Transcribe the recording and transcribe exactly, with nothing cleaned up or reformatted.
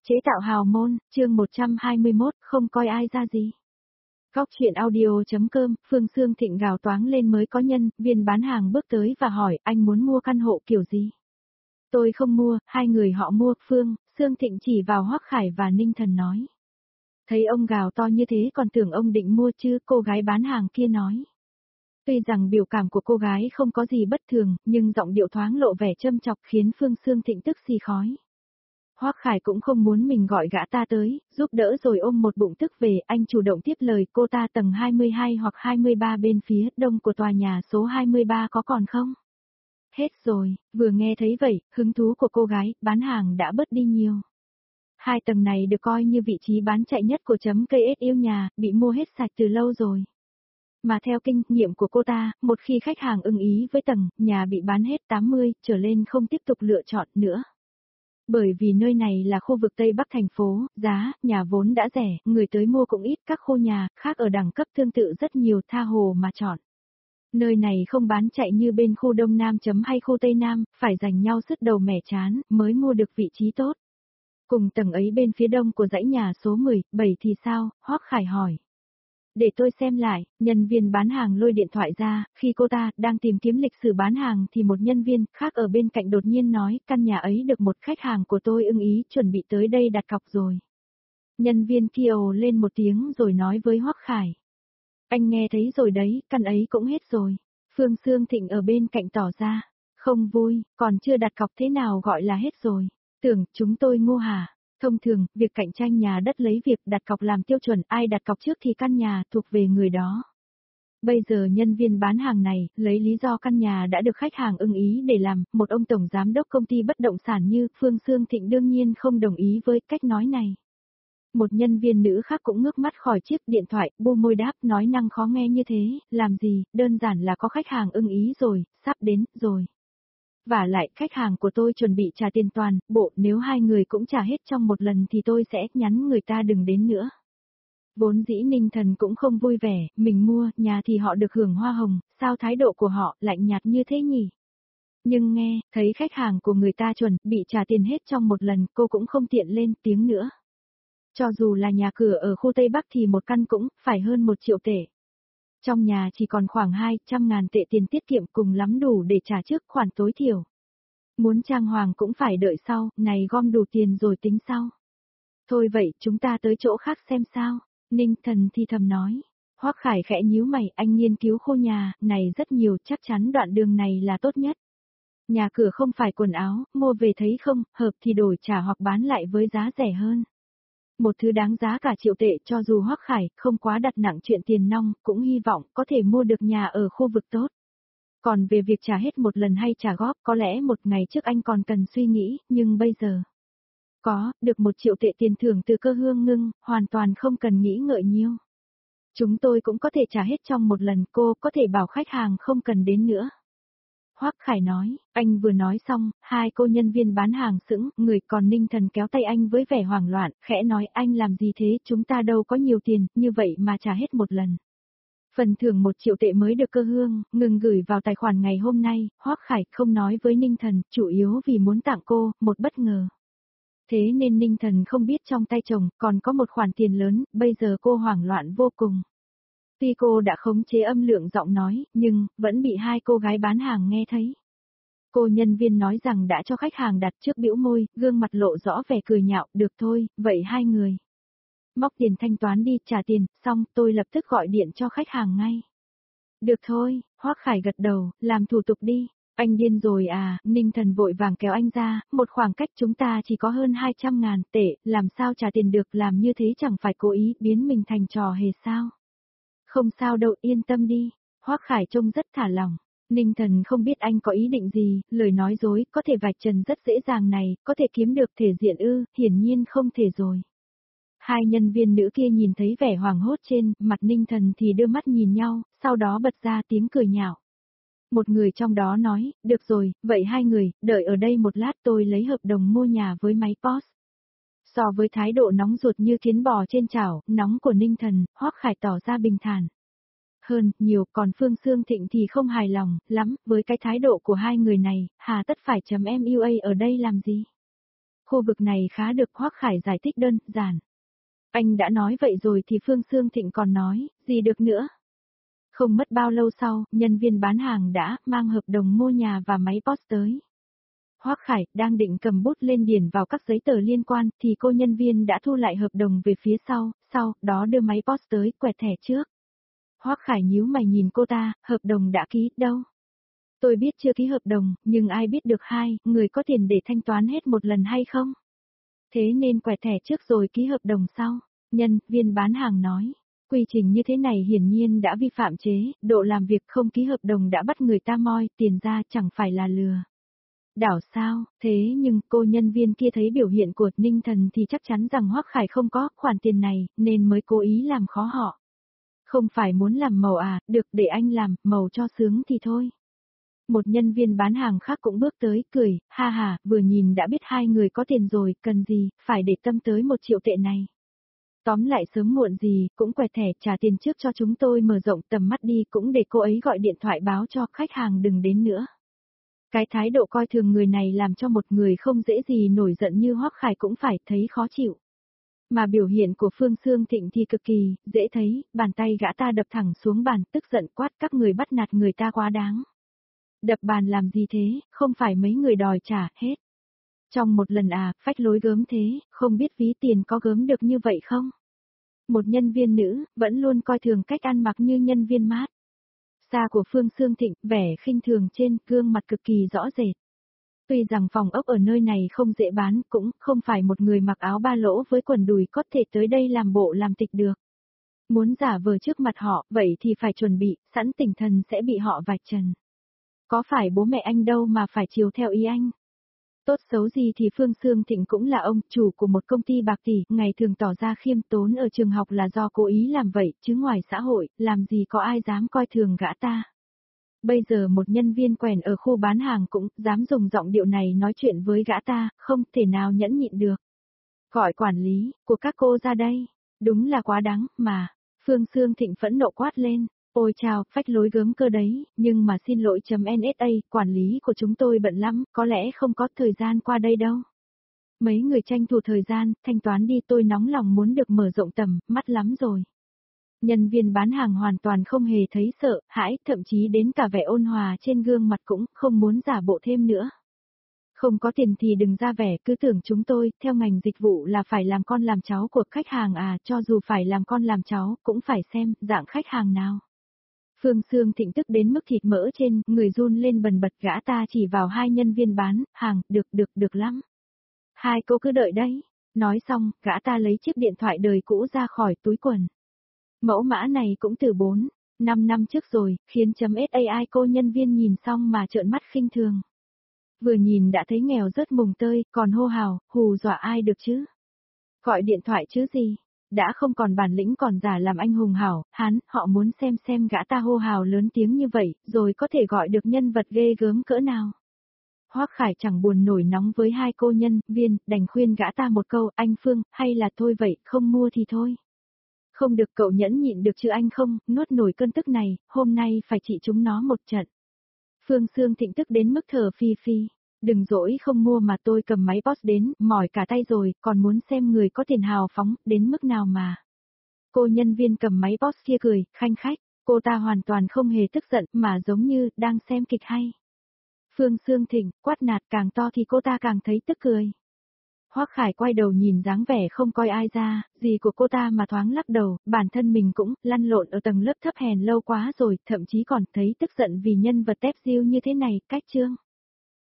Chế tạo hào môn, chương một trăm hai mươi mốt, không coi ai ra gì. Góc chuyện audio.com, Phương Sương Thịnh gào toáng lên mới có nhân, viên bán hàng bước tới và hỏi anh muốn mua căn hộ kiểu gì. Tôi không mua, hai người họ mua, Phương, Sương Thịnh chỉ vào Hoắc Khải và Ninh Thần nói. Thấy ông gào to như thế còn tưởng ông định mua chứ, cô gái bán hàng kia nói. Tuy rằng biểu cảm của cô gái không có gì bất thường, nhưng giọng điệu thoáng lộ vẻ châm chọc khiến Phương Sương Thịnh tức xì khói. Hoắc Khải cũng không muốn mình gọi gã ta tới, giúp đỡ rồi ôm một bụng tức về, anh chủ động tiếp lời cô ta tầng hai mươi hai hoặc hai mươi ba bên phía đông của tòa nhà số hai mươi ba có còn không? Hết rồi, vừa nghe thấy vậy, hứng thú của cô gái, bán hàng đã bớt đi nhiều. Hai tầng này được coi như vị trí bán chạy nhất của chấm cây ét yêu nhà, bị mua hết sạch từ lâu rồi. Mà theo kinh nghiệm của cô ta, một khi khách hàng ưng ý với tầng, nhà bị bán hết tám mươi, trở lên không tiếp tục lựa chọn nữa. Bởi vì nơi này là khu vực Tây Bắc thành phố, giá, nhà vốn đã rẻ, người tới mua cũng ít, các khu nhà khác ở đẳng cấp tương tự rất nhiều, tha hồ mà chọn. Nơi này không bán chạy như bên khu Đông Nam chấm hay khu Tây Nam, phải giành nhau sứt đầu mẻ chán, mới mua được vị trí tốt. Cùng tầng ấy bên phía đông của dãy nhà số mười bảy thì sao, Hoắc Khải hỏi. Để tôi xem lại, nhân viên bán hàng lôi điện thoại ra, khi cô ta đang tìm kiếm lịch sử bán hàng thì một nhân viên khác ở bên cạnh đột nhiên nói căn nhà ấy được một khách hàng của tôi ưng ý chuẩn bị tới đây đặt cọc rồi. Nhân viên kia ồ lên một tiếng rồi nói với Hoắc Khải. Anh nghe thấy rồi đấy, căn ấy cũng hết rồi. Phương Sương Thịnh ở bên cạnh tỏ ra, không vui, còn chưa đặt cọc thế nào gọi là hết rồi. Tưởng chúng tôi ngu hả? Thông thường, việc cạnh tranh nhà đất lấy việc đặt cọc làm tiêu chuẩn, ai đặt cọc trước thì căn nhà thuộc về người đó. Bây giờ nhân viên bán hàng này, lấy lý do căn nhà đã được khách hàng ưng ý để làm, một ông tổng giám đốc công ty bất động sản như Phương Sương Thịnh đương nhiên không đồng ý với cách nói này. Một nhân viên nữ khác cũng ngước mắt khỏi chiếc điện thoại, bu môi đáp nói năng khó nghe như thế, làm gì, đơn giản là có khách hàng ưng ý rồi, sắp đến, rồi. Và lại khách hàng của tôi chuẩn bị trả tiền toàn bộ, nếu hai người cũng trả hết trong một lần thì tôi sẽ nhắn người ta đừng đến nữa. Vốn dĩ Ninh Thần cũng không vui vẻ, mình mua nhà thì họ được hưởng hoa hồng, sao thái độ của họ lạnh nhạt như thế nhỉ? Nhưng nghe, thấy khách hàng của người ta chuẩn bị trả tiền hết trong một lần, cô cũng không tiện lên tiếng nữa. Cho dù là nhà cửa ở khu Tây Bắc thì một căn cũng phải hơn một triệu tệ. Trong nhà chỉ còn khoảng hai trăm ngàn tệ tiền tiết kiệm cùng lắm đủ để trả trước khoản tối thiểu. Muốn trang hoàng cũng phải đợi sau, này gom đủ tiền rồi tính sau. Thôi vậy, chúng ta tới chỗ khác xem sao. Ninh Thần thì thầm nói. Hoắc Khải khẽ nhíu mày, anh nghiên cứu khu nhà này rất nhiều, chắc chắn đoạn đường này là tốt nhất. Nhà cửa không phải quần áo, mua về thấy không, hợp thì đổi trả hoặc bán lại với giá rẻ hơn. Một thứ đáng giá cả triệu tệ, cho dù Hoắc Khải không quá đặt nặng chuyện tiền nong, cũng hy vọng có thể mua được nhà ở khu vực tốt. Còn về việc trả hết một lần hay trả góp, có lẽ một ngày trước anh còn cần suy nghĩ, nhưng bây giờ có, được một triệu tệ tiền thưởng từ Cơ Hương Ngưng, hoàn toàn không cần nghĩ ngợi nhiều. Chúng tôi cũng có thể trả hết trong một lần, cô có thể bảo khách hàng không cần đến nữa. Hoắc Khải nói, anh vừa nói xong, hai cô nhân viên bán hàng sững, người còn Ninh Thần kéo tay anh với vẻ hoảng loạn, khẽ nói anh làm gì thế, chúng ta đâu có nhiều tiền, như vậy mà trả hết một lần. Phần thưởng một triệu tệ mới được Cơ Hương Ngừng gửi vào tài khoản ngày hôm nay, Hoắc Khải không nói với Ninh Thần, chủ yếu vì muốn tặng cô một bất ngờ. Thế nên Ninh Thần không biết trong tay chồng còn có một khoản tiền lớn, bây giờ cô hoảng loạn vô cùng. Tuy cô đã khống chế âm lượng giọng nói, nhưng vẫn bị hai cô gái bán hàng nghe thấy. Cô nhân viên nói rằng đã cho khách hàng đặt trước, bĩu môi, gương mặt lộ rõ vẻ cười nhạo, được thôi, vậy hai người móc tiền thanh toán đi, trả tiền, xong tôi lập tức gọi điện cho khách hàng ngay. Được thôi, Hoắc Khải gật đầu, làm thủ tục đi. Anh điên rồi à, Ninh Thần vội vàng kéo anh ra, một khoảng cách chúng ta chỉ có hơn hai trăm ngàn tệ, làm sao trả tiền được, làm như thế chẳng phải cố ý biến mình thành trò hề sao. Không sao đâu, yên tâm đi. Hoắc Khải trông rất thả lỏng. Ninh Thần không biết anh có ý định gì, lời nói dối, có thể vạch trần rất dễ dàng này, có thể kiếm được thể diện ư, hiển nhiên không thể rồi. Hai nhân viên nữ kia nhìn thấy vẻ hoảng hốt trên mặt Ninh Thần thì đưa mắt nhìn nhau, sau đó bật ra tiếng cười nhạo. Một người trong đó nói, được rồi, vậy hai người, đợi ở đây một lát tôi lấy hợp đồng mua nhà với máy pê ô ét. So với thái độ nóng ruột như kiến bò trên chảo, nóng của Ninh Thần, Hoắc Khải tỏ ra bình thản. Hơn, nhiều, còn Phương Sương Thịnh thì không hài lòng, lắm, với cái thái độ của hai người này, hà tất phải chấm em u a ở đây làm gì? Khu vực này khá được, Hoắc Khải giải thích đơn giản. Anh đã nói vậy rồi thì Phương Sương Thịnh còn nói, gì được nữa. Không mất bao lâu sau, nhân viên bán hàng đã mang hợp đồng mua nhà và máy post tới. Hoắc Khải đang định cầm bút lên điền vào các giấy tờ liên quan thì cô nhân viên đã thu lại hợp đồng về phía sau, sau đó đưa máy post tới quẹt thẻ trước. Hoắc Khải nhíu mày nhìn cô ta, hợp đồng đã ký đâu? Tôi biết chưa ký hợp đồng, nhưng ai biết được hai, người có tiền để thanh toán hết một lần hay không? Thế nên quẹt thẻ trước rồi ký hợp đồng sau. Nhân viên bán hàng nói, quy trình như thế này hiển nhiên đã vi phạm chế, độ làm việc không ký hợp đồng đã bắt người ta moi tiền ra chẳng phải là lừa. Đảo sao, thế nhưng cô nhân viên kia thấy biểu hiện của Ninh Thần thì chắc chắn rằng Hoắc Khải không có khoản tiền này, nên mới cố ý làm khó họ. Không phải muốn làm màu à, được để anh làm, màu cho sướng thì thôi. Một nhân viên bán hàng khác cũng bước tới, cười, ha ha, vừa nhìn đã biết hai người có tiền rồi, cần gì, phải để tâm tới một triệu tệ này. Tóm lại sớm muộn gì, cũng quẹt thẻ trả tiền trước cho chúng tôi mở rộng tầm mắt đi, cũng để cô ấy gọi điện thoại báo cho khách hàng đừng đến nữa. Cái thái độ coi thường người này làm cho một người không dễ gì nổi giận như Hoắc Khải cũng phải thấy khó chịu. Mà biểu hiện của Phương Sương Thịnh thì cực kỳ, dễ thấy, bàn tay gã ta đập thẳng xuống bàn, tức giận quát các người bắt nạt người ta quá đáng. Đập bàn làm gì thế, không phải mấy người đòi trả, hết. Trong một lần à, phách lối gớm thế, không biết ví tiền có gớm được như vậy không? Một nhân viên nữ, vẫn luôn coi thường cách ăn mặc như nhân viên mát. Xa của Phương Sương Thịnh, vẻ khinh thường trên gương mặt cực kỳ rõ rệt. Tuy rằng phòng ốc ở nơi này không dễ bán, cũng không phải một người mặc áo ba lỗ với quần đùi có thể tới đây làm bộ làm tịch được. Muốn giả vờ trước mặt họ, vậy thì phải chuẩn bị, sẵn tinh thần sẽ bị họ vạch trần. Có phải bố mẹ anh đâu mà phải chiều theo ý anh? Tốt xấu gì thì Phương Sương Thịnh cũng là ông, chủ của một công ty bạc tỷ, ngày thường tỏ ra khiêm tốn ở trường học là do cố ý làm vậy, chứ ngoài xã hội, làm gì có ai dám coi thường gã ta. Bây giờ một nhân viên quèn ở khu bán hàng cũng dám dùng giọng điệu này nói chuyện với gã ta, không thể nào nhẫn nhịn được. Gọi quản lý, của các cô ra đây. Đúng là quá đáng, mà. Phương Sương Thịnh phẫn nộ quát lên. Ôi chào, phách lối gớm cơ đấy, nhưng mà xin lỗi chấm en ét a, quản lý của chúng tôi bận lắm, có lẽ không có thời gian qua đây đâu. Mấy người tranh thủ thời gian, thanh toán đi, tôi nóng lòng muốn được mở rộng tầm, mắt lắm rồi. Nhân viên bán hàng hoàn toàn không hề thấy sợ, hãi, thậm chí đến cả vẻ ôn hòa trên gương mặt cũng không muốn giả bộ thêm nữa. Không có tiền thì đừng ra vẻ, cứ tưởng chúng tôi, theo ngành dịch vụ là phải làm con làm cháu của khách hàng à, cho dù phải làm con làm cháu, cũng phải xem, dạng khách hàng nào. Phương Sương Thịnh tức đến mức thịt mỡ trên, người run lên bần bật, gã ta chỉ vào hai nhân viên bán, hàng, được được được lắm. Hai cô cứ đợi đấy. Nói xong, gã ta lấy chiếc điện thoại đời cũ ra khỏi túi quần. Mẫu mã này cũng từ bốn, năm năm trước rồi, khiến chấm .ai cô nhân viên nhìn xong mà trợn mắt khinh thường. Vừa nhìn đã thấy nghèo rớt mùng tơi, còn hô hào, hù dọa ai được chứ? Gọi điện thoại chứ gì? Đã không còn bản lĩnh còn giả làm anh hùng hảo, hắn, họ muốn xem xem gã ta hô hào lớn tiếng như vậy, rồi có thể gọi được nhân vật ghê gớm cỡ nào. Hoắc Khải chẳng buồn nổi nóng với hai cô nhân viên, đành khuyên gã ta một câu, anh Phương, hay là thôi vậy, không mua thì thôi. Không được, cậu nhẫn nhịn được chứ anh không, nuốt nổi cơn tức này, hôm nay phải trị chúng nó một trận. Phương Sương Thịnh tức đến mức thở phi phi. Đừng dỗi không mua mà tôi cầm máy post đến, mỏi cả tay rồi, còn muốn xem người có tiền hào phóng, đến mức nào mà. Cô nhân viên cầm máy post kia cười, khanh khách, cô ta hoàn toàn không hề tức giận, mà giống như, đang xem kịch hay. Phương Sương Thịnh, quát nạt càng to thì cô ta càng thấy tức cười. Hoắc Khải quay đầu nhìn dáng vẻ không coi ai ra, gì của cô ta mà thoáng lắc đầu, bản thân mình cũng lăn lộn ở tầng lớp thấp hèn lâu quá rồi, thậm chí còn thấy tức giận vì nhân vật tép diêu như thế này, cách chương.